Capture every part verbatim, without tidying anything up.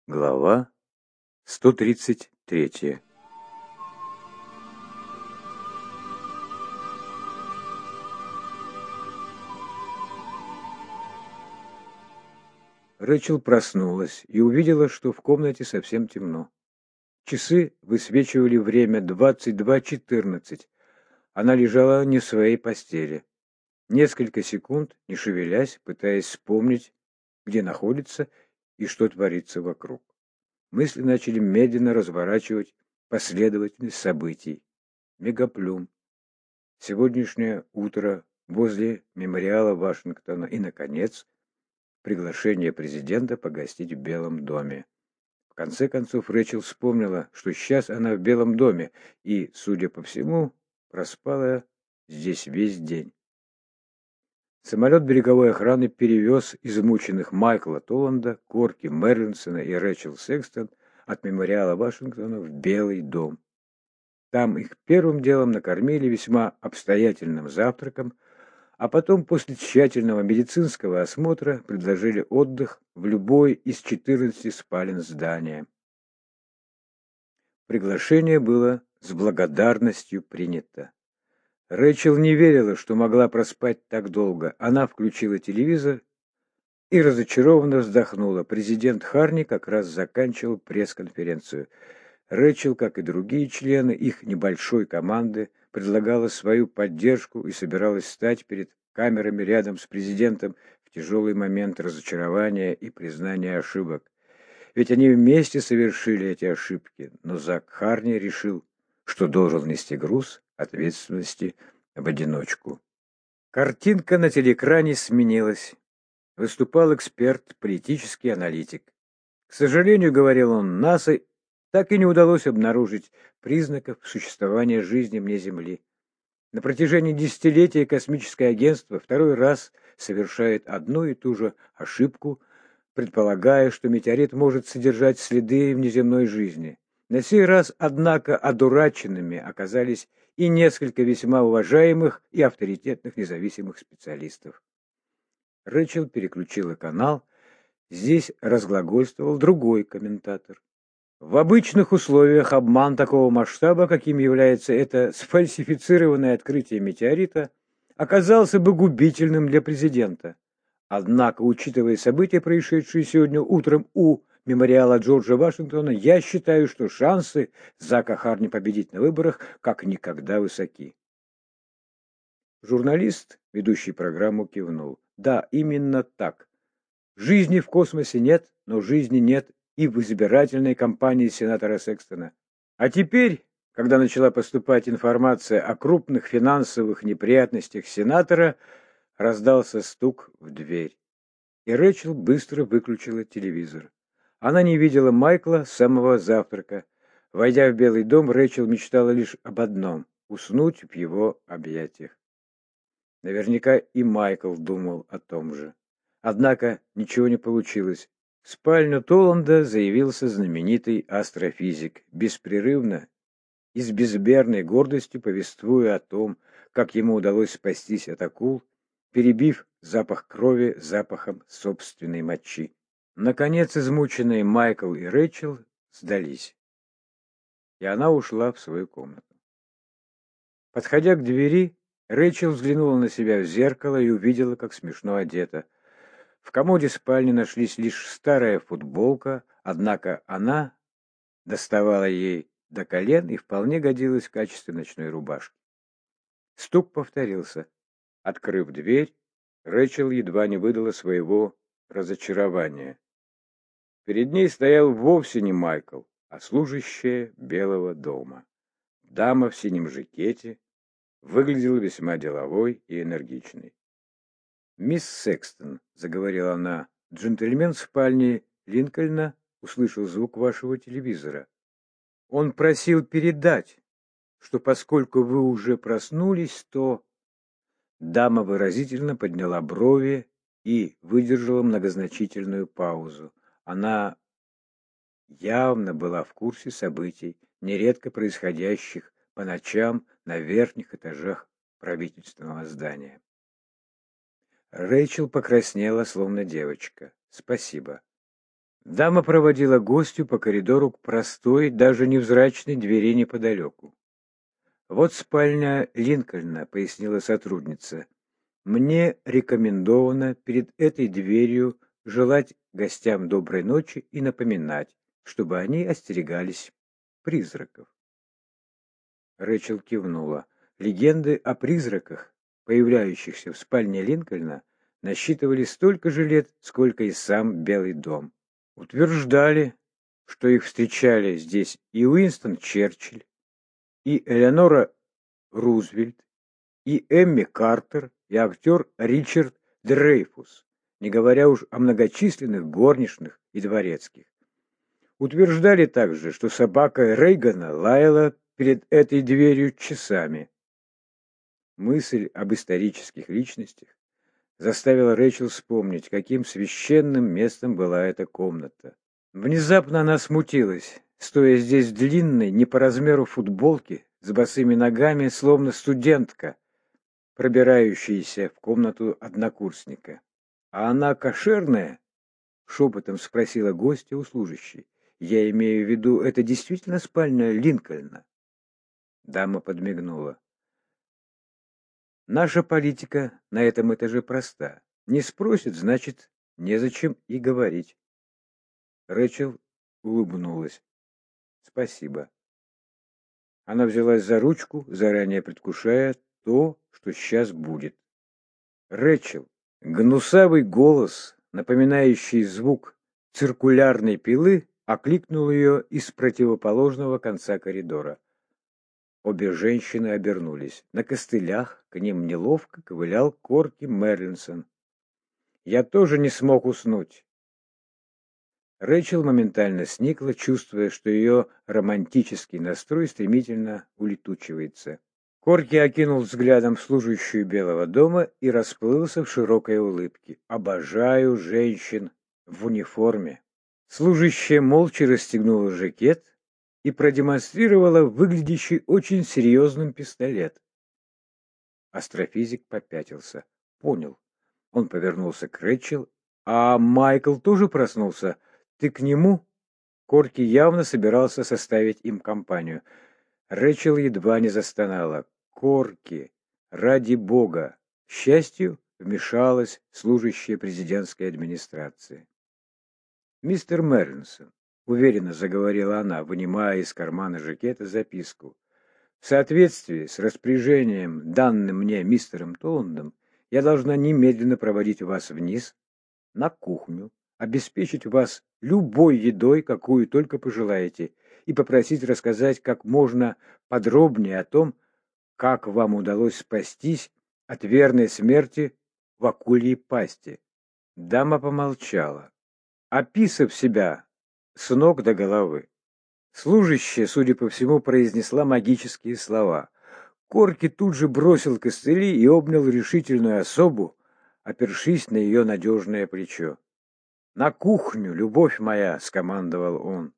Глава сто тридцать третья. Рэчел проснулась и увидела, что в комнате совсем темно. Часы высвечивали время двадцать два четырнадцать. Она лежала не в своей постели. Несколько секунд, не шевелясь, пытаясь вспомнить, где находится и что творится вокруг. Мысли начали медленно разворачивать последовательность событий. Мегаплюм. Сегодняшнее утро возле мемориала Вашингтона и, наконец, приглашение президента погостить в Белом доме. В конце концов, Рэчел вспомнила, что сейчас она в Белом доме и, судя по всему, проспала здесь весь день. Самолет береговой охраны перевез измученных Майкла Толланда, Корки Мерлинсона и Рэчел Секстон от мемориала Вашингтона в Белый дом. Там их первым делом накормили весьма обстоятельным завтраком, а потом после тщательного медицинского осмотра предложили отдых в любой из четырнадцати спален здания. Приглашение было с благодарностью принято. Рэчел не верила, что могла проспать так долго. Она включила телевизор и разочарованно вздохнула. Президент Харни как раз заканчивал пресс-конференцию. Рэчел, как и другие члены их небольшой команды, предлагала свою поддержку и собиралась стать перед камерами рядом с президентом в тяжелый момент разочарования и признания ошибок. Ведь они вместе совершили эти ошибки, но Зак Харни решил, что должен нести груз ответственности в одиночку. Картинка на телеэкране сменилась. Выступал эксперт, политический аналитик. К сожалению, говорил он, НАСА так и не удалось обнаружить признаков существования жизни вне Земли. На протяжении десятилетия космическое агентство второй раз совершает одну и ту же ошибку, предполагая, что метеорит может содержать следы внеземной жизни. На сей раз, однако, одураченными оказались и несколько весьма уважаемых и авторитетных независимых специалистов. Рэчел переключила канал. Здесь разглагольствовал другой комментатор. В обычных условиях обман такого масштаба, каким является это сфальсифицированное открытие метеорита, оказался бы губительным для президента. Однако, учитывая события, происшедшие сегодня утром у мемориала Джорджа Вашингтона, я считаю, что шансы Зака Харни победить на выборах как никогда высоки. Журналист, ведущий программу, кивнул. Да, именно так. Жизни в космосе нет, но жизни нет и в избирательной кампании сенатора Секстона. А теперь, когда начала поступать информация о крупных финансовых неприятностях сенатора, раздался стук в дверь. И Рэчел быстро выключила телевизор. Она не видела Майкла с самого завтрака. Войдя в Белый дом, Рэчел мечтала лишь об одном — уснуть в его объятиях. Наверняка и Майкл думал о том же. Однако ничего не получилось. В спальню Толланда заявился знаменитый астрофизик, беспрерывно и с безмерной гордостью повествуя о том, как ему удалось спастись от акул, перебив запах крови запахом собственной мочи. Наконец, измученные Майкл и Рэчел сдались, и она ушла в свою комнату. Подходя к двери, Рэчел взглянула на себя в зеркало и увидела, как смешно одета. В комоде спальни нашлись лишь старая футболка, однако она доставала ей до колен и вполне годилась в качестве ночной рубашки. Стук повторился. Открыв дверь, Рэчел едва не выдала своего разочарования. Перед ней стоял вовсе не Майкл, а служащая Белого дома. Дама в синем жакете выглядела весьма деловой и энергичной. «Мисс Секстон», — заговорила она, — «джентльмен в спальне Линкольна услышал звук вашего телевизора. Он просил передать, что поскольку вы уже проснулись, то...» Дама выразительно подняла брови и выдержала многозначительную паузу. Она явно была в курсе событий, нередко происходящих по ночам на верхних этажах правительственного здания. Рэйчел покраснела, словно девочка. «Спасибо». Дама проводила гостью по коридору к простой, даже невзрачной двери неподалеку. «Вот спальня Линкольна», — пояснила сотрудница. «Мне рекомендовано перед этой дверью желать гостям доброй ночи и напоминать, чтобы они остерегались призраков». Рэчел кивнула. Легенды о призраках, появляющихся в спальне Линкольна, насчитывали столько же лет, сколько и сам Белый дом. Утверждали, что их встречали здесь и Уинстон Черчилль, и Элеонора Рузвельт, и Эмми Картер, и актер Ричард Дрейфус, не говоря уж о многочисленных горничных и дворецких. Утверждали также, что собака Рейгана лаяла перед этой дверью часами. Мысль об исторических личностях заставила Рэйчел вспомнить, каким священным местом была эта комната. Внезапно она смутилась, стоя здесь в длинной, не по размеру футболке, с босыми ногами, словно студентка, пробирающаяся в комнату однокурсника. «А она кошерная?» — шепотом спросила гостья у служащей. «Я имею в виду, это действительно спальня Линкольна?» Дама подмигнула. «Наша политика на этом этаже проста. Не спросит, значит, незачем и говорить». Рэчел улыбнулась. «Спасибо». Она взялась за ручку, заранее предвкушая то, что сейчас будет. «Рэчел». Гнусавый голос, напоминающий звук циркулярной пилы, окликнул ее из противоположного конца коридора. Обе женщины обернулись. На костылях к ним неловко ковылял Корки Мерлинсон. «Я тоже не смог уснуть». Рэйчел моментально сникла, чувствуя, что ее романтический настрой стремительно улетучивается. Корки окинул взглядом служащую Белого дома и расплылся в широкой улыбке. «Обожаю женщин в униформе». Служащая молча расстегнула жакет и продемонстрировала выглядящий очень серьезным пистолет. Астрофизик попятился. Понял. Он повернулся к Рэчел. «А Майкл тоже проснулся? Ты к нему?» Корки явно собирался составить им компанию. Рэчел едва не застонала. «Корки! Ради бога!» К счастью, вмешалась служащая президентской администрации. «Мистер Мерлинсон», — уверенно заговорила она, вынимая из кармана жакета записку, «в соответствии с распоряжением, данным мне мистером Толландом, я должна немедленно проводить вас вниз, на кухню, обеспечить вас любой едой, какую только пожелаете, и попросить рассказать как можно подробнее о том, как вам удалось спастись от верной смерти в акульей пасти». Дама помолчала, описав себя с ног до головы. Служащая, судя по всему, произнесла магические слова. Корки тут же бросил костыли и обнял решительную особу, опершись на ее надежное плечо. «На кухню, любовь моя!» — скомандовал он.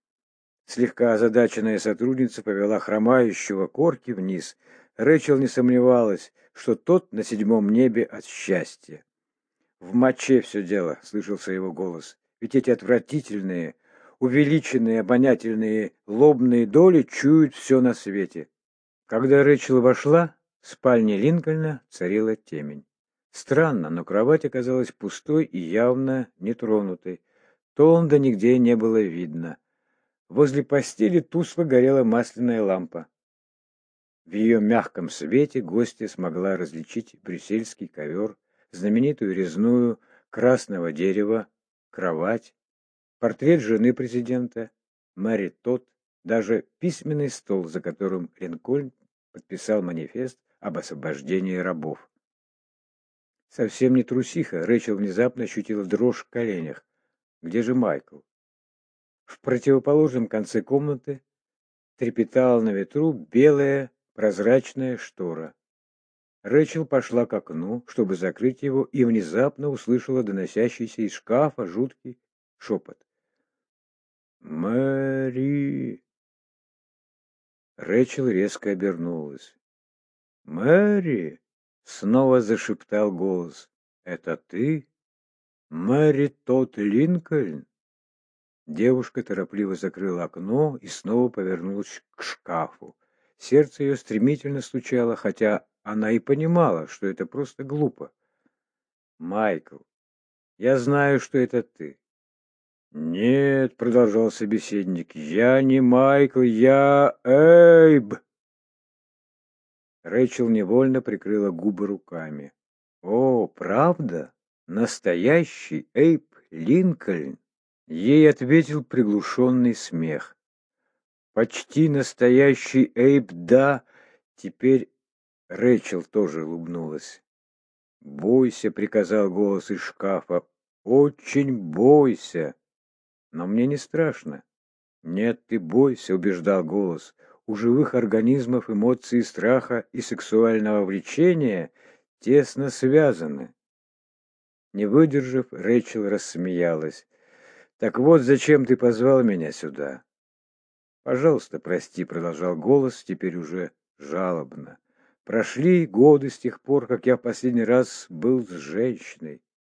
Слегка озадаченная сотрудница повела хромающего Корки вниз. Рэчел не сомневалась, что тот на седьмом небе от счастья. «В моче все дело», — слышался его голос. «Ведь эти отвратительные, увеличенные обонятельные лобные доли чуют все на свете». Когда Рэчел вошла, в спальне Линкольна царила темень. Странно, но кровать оказалась пустой и явно нетронутой. Толланда нигде не было видно. Возле постели тускло горела масляная лампа. В ее мягком свете гостья смогла различить брюссельский ковер, знаменитую резную красного дерева кровать, портрет жены президента, Мэри Тодд, даже письменный стол, за которым Линкольн подписал манифест об освобождении рабов. Совсем не трусиха, Рэчел внезапно ощутила дрожь в коленях. Где же Майкл? В противоположном конце комнаты трепетала на ветру белая прозрачная штора. Рэчел пошла к окну, чтобы закрыть его, и внезапно услышала доносящийся из шкафа жуткий шепот. «Мэри!» Рэчел резко обернулась. «Мэри!» — снова зашептал голос. «Это ты? Мэри Тодд Линкольн?» Девушка торопливо закрыла окно и снова повернулась к шкафу. Сердце ее стремительно стучало, хотя она и понимала, что это просто глупо. «Майкл, я знаю, что это ты». «Нет», — продолжал собеседник, — «я не Майкл, я Эйб». Рэйчел невольно прикрыла губы руками. «О, правда? Настоящий Эйб Линкольн?» Ей ответил приглушенный смех. «Почти настоящий Эйб, да». Теперь Рэйчел тоже улыбнулась. «Бойся», — приказал голос из шкафа. «Очень бойся». «Но мне не страшно». «Нет, ты бойся», — убеждал голос. «У живых организмов эмоции страха и сексуального влечения тесно связаны». Не выдержав, Рэйчел рассмеялась. «Так вот, зачем ты позвал меня сюда?» «Пожалуйста, прости», — продолжал голос, теперь уже жалобно. «Прошли годы с тех пор, как я в последний раз был с женщиной».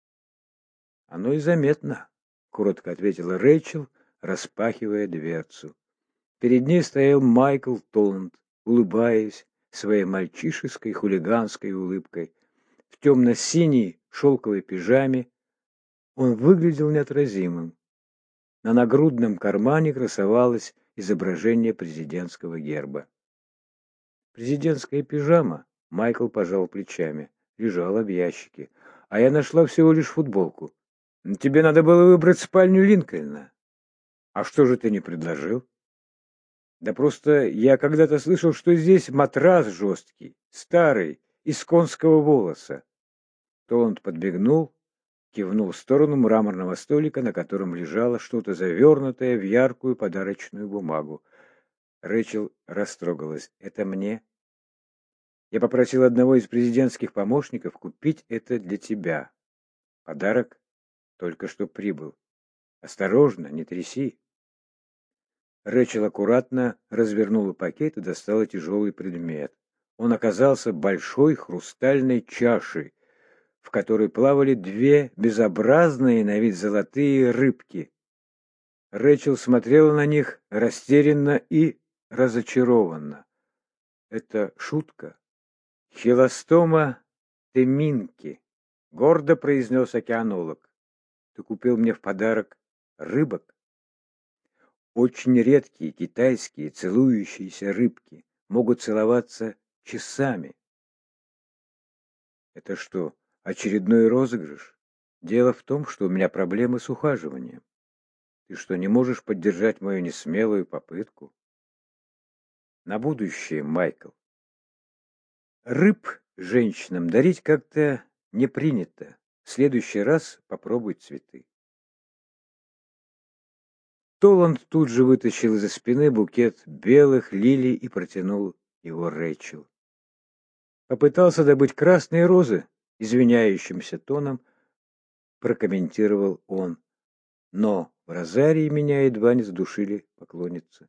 «Оно и заметно», — коротко ответила Рэйчел, распахивая дверцу. Перед ней стоял Майкл Толланд, улыбаясь своей мальчишеской хулиганской улыбкой. В темно-синей шелковой пижаме он выглядел неотразимым. На нагрудном кармане красовалось изображение президентского герба. Президентская пижама, Майкл пожал плечами, лежала в ящике. А я нашла всего лишь футболку. Тебе надо было выбрать спальню Линкольна. А что же ты не предложил? Да просто я когда-то слышал, что здесь матрас жесткий, старый, из конского волоса. Толланд подбегнул, кивнул в сторону мраморного столика, на котором лежало что-то завернутое в яркую подарочную бумагу. Рэйчел растрогалась. «Это мне?» «Я попросил одного из президентских помощников купить это для тебя. Подарок только что прибыл. Осторожно, не тряси». Рэйчел аккуратно развернула пакет и достала тяжелый предмет. Он оказался большой хрустальной чашей, в которой плавали две безобразные на вид золотые рыбки. Рэйчел смотрела на них растерянно и разочарованно. «Это шутка?» «Хилостома теминки», — гордо произнес океанолог. «Ты купил мне в подарок рыбок?» Очень редкие китайские целующиеся рыбки могут целоваться часами. Это что, очередной розыгрыш? Дело в том, что у меня проблемы с ухаживанием. Ты что, не можешь поддержать мою несмелую попытку? На будущее, Майкл. Рыб женщинам дарить как-то не принято. В следующий раз попробуй цветы. Толланд тут же вытащил из-за спины букет белых лилий и протянул его Рэйчел. Попытался добыть красные розы, извиняющимся тоном прокомментировал он. Но в розарии меня едва не задушили поклонницы.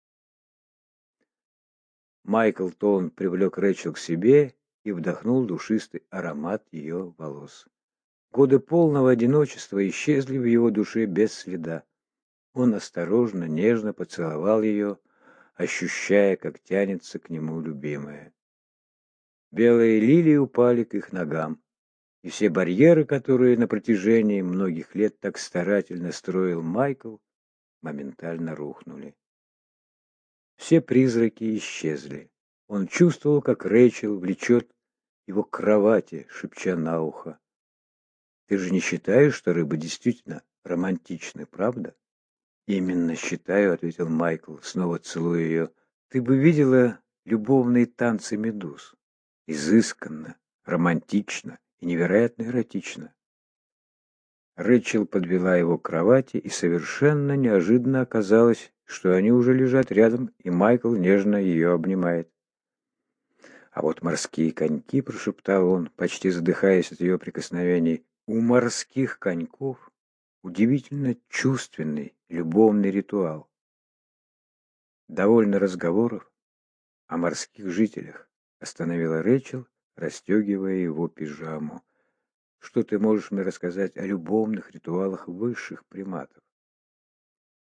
Майкл Толланд привлек Рэйчел к себе и вдохнул душистый аромат ее волос. Годы полного одиночества исчезли в его душе без следа. Он осторожно, нежно поцеловал ее, ощущая, как тянется к нему любимая. Белые лилии упали к их ногам, и все барьеры, которые на протяжении многих лет так старательно строил Майкл, моментально рухнули. Все призраки исчезли. Он чувствовал, как Рэйчел влечет его к кровати, шепча на ухо. «Ты же не считаешь, что рыбы действительно романтичны, правда?» «Именно считаю», — ответил Майкл, снова целуя ее. «Ты бы видела любовные танцы медуз. Изысканно, романтично и невероятно эротично». Рэйчел подвела его к кровати, и совершенно неожиданно оказалось, что они уже лежат рядом, и Майкл нежно ее обнимает. «А вот морские коньки», — прошептал он, почти задыхаясь от ее прикосновений, — «у морских коньков удивительно чувственный любовный ритуал». «Довольно разговоров о морских жителях», — остановила Рэйчел, расстегивая его пижаму. «Что ты можешь мне рассказать о любовных ритуалах высших приматов?»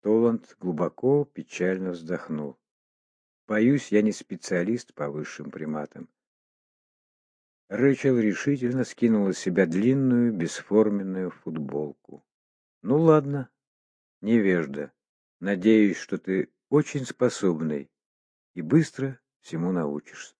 Толланд глубоко, печально вздохнул. Боюсь, я не специалист по высшим приматам. Рэчел решительно скинула с себя длинную, бесформенную футболку. Ну ладно, невежда. Надеюсь, что ты очень способный и быстро всему научишься.